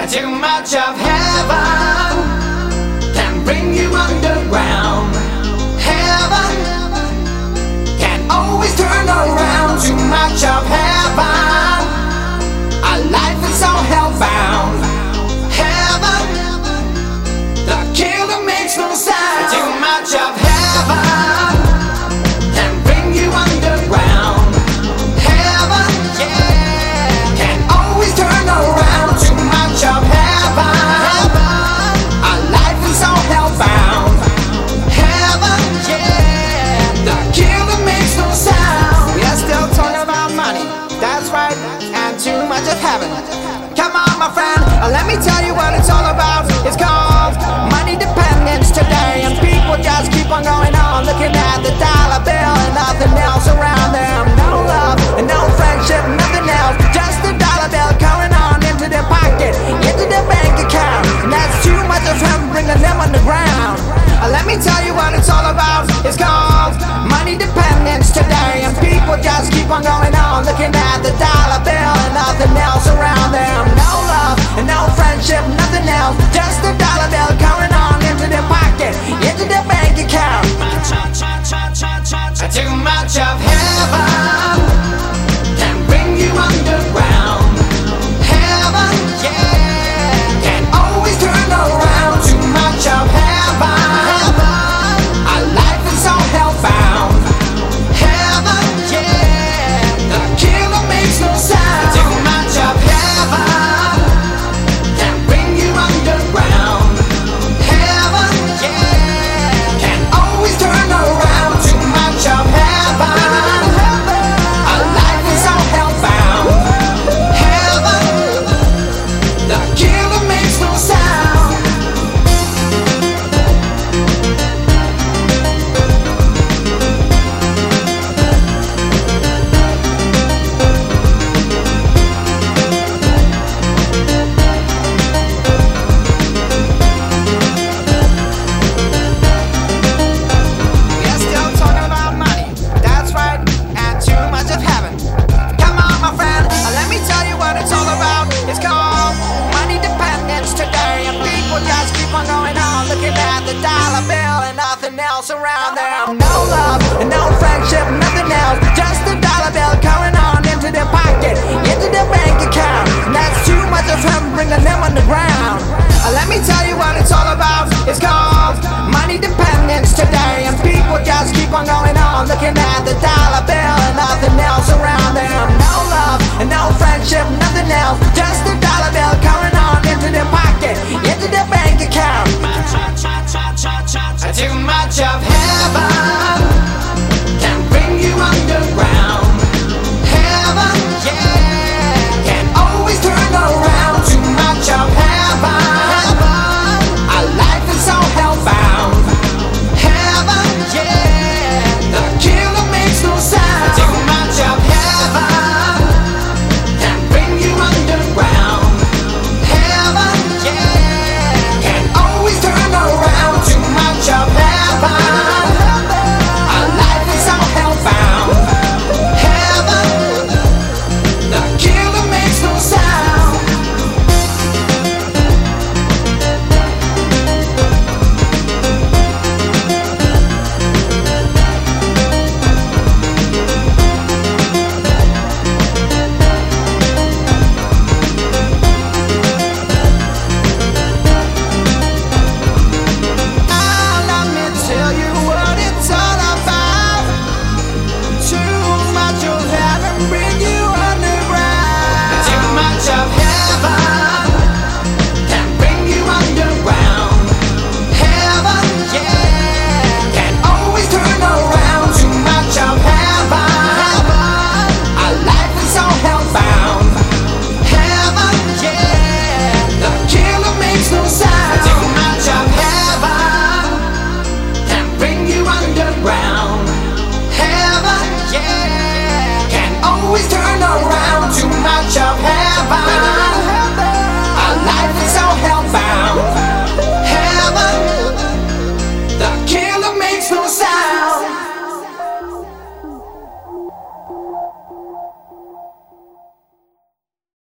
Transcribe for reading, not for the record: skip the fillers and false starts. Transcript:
Too much of heaven can bring you underground. Heaven can always turn around. Too much of heaven, our life is so hellbound. Heaven, the killer makes no sound. Too much of heaven can bring you underground. Heaven, yeah, can always turn around. Too much of heaven, our life is so hellbound. Heaven, yeah, the killer makes no sound. We are still talking about money, that's right, and too much of heaven. Come on, my friend, let me tell you what it's all about. It's called money dependence today, and people just keep on going on, looking at the dollar bill and nothing else around them. No love and no friendship, nothing else, just the dollar bill going on into their pocket, into their bank account, and that's too much of him bringing them underground. Let me tell you what it's all about. It's called money dependence today, and people just keep on going on, looking at the dollar bill and nothing else around them. No love and no friendship, nothing else, just the dollar bill going on into their pocket, into their bank account. Too much of heaven can bring you underground. Heaven, yeah, can always turn around. Too much of heaven, our life is so hellbound. Heaven, yeah, the killer makes no sound. Too much of heaven can bring you underground. Heaven, yeah, can always turn around. Too much of heaven, our life is so hellbound. Heaven, the killer makes no sound. We are still talking about money, that's right, and too much of heaven. Come on, my friend, let me tell you what it's all about. It's called money dependence today, and people just keep on going on, looking at the dollar bill and nothing else around them. No love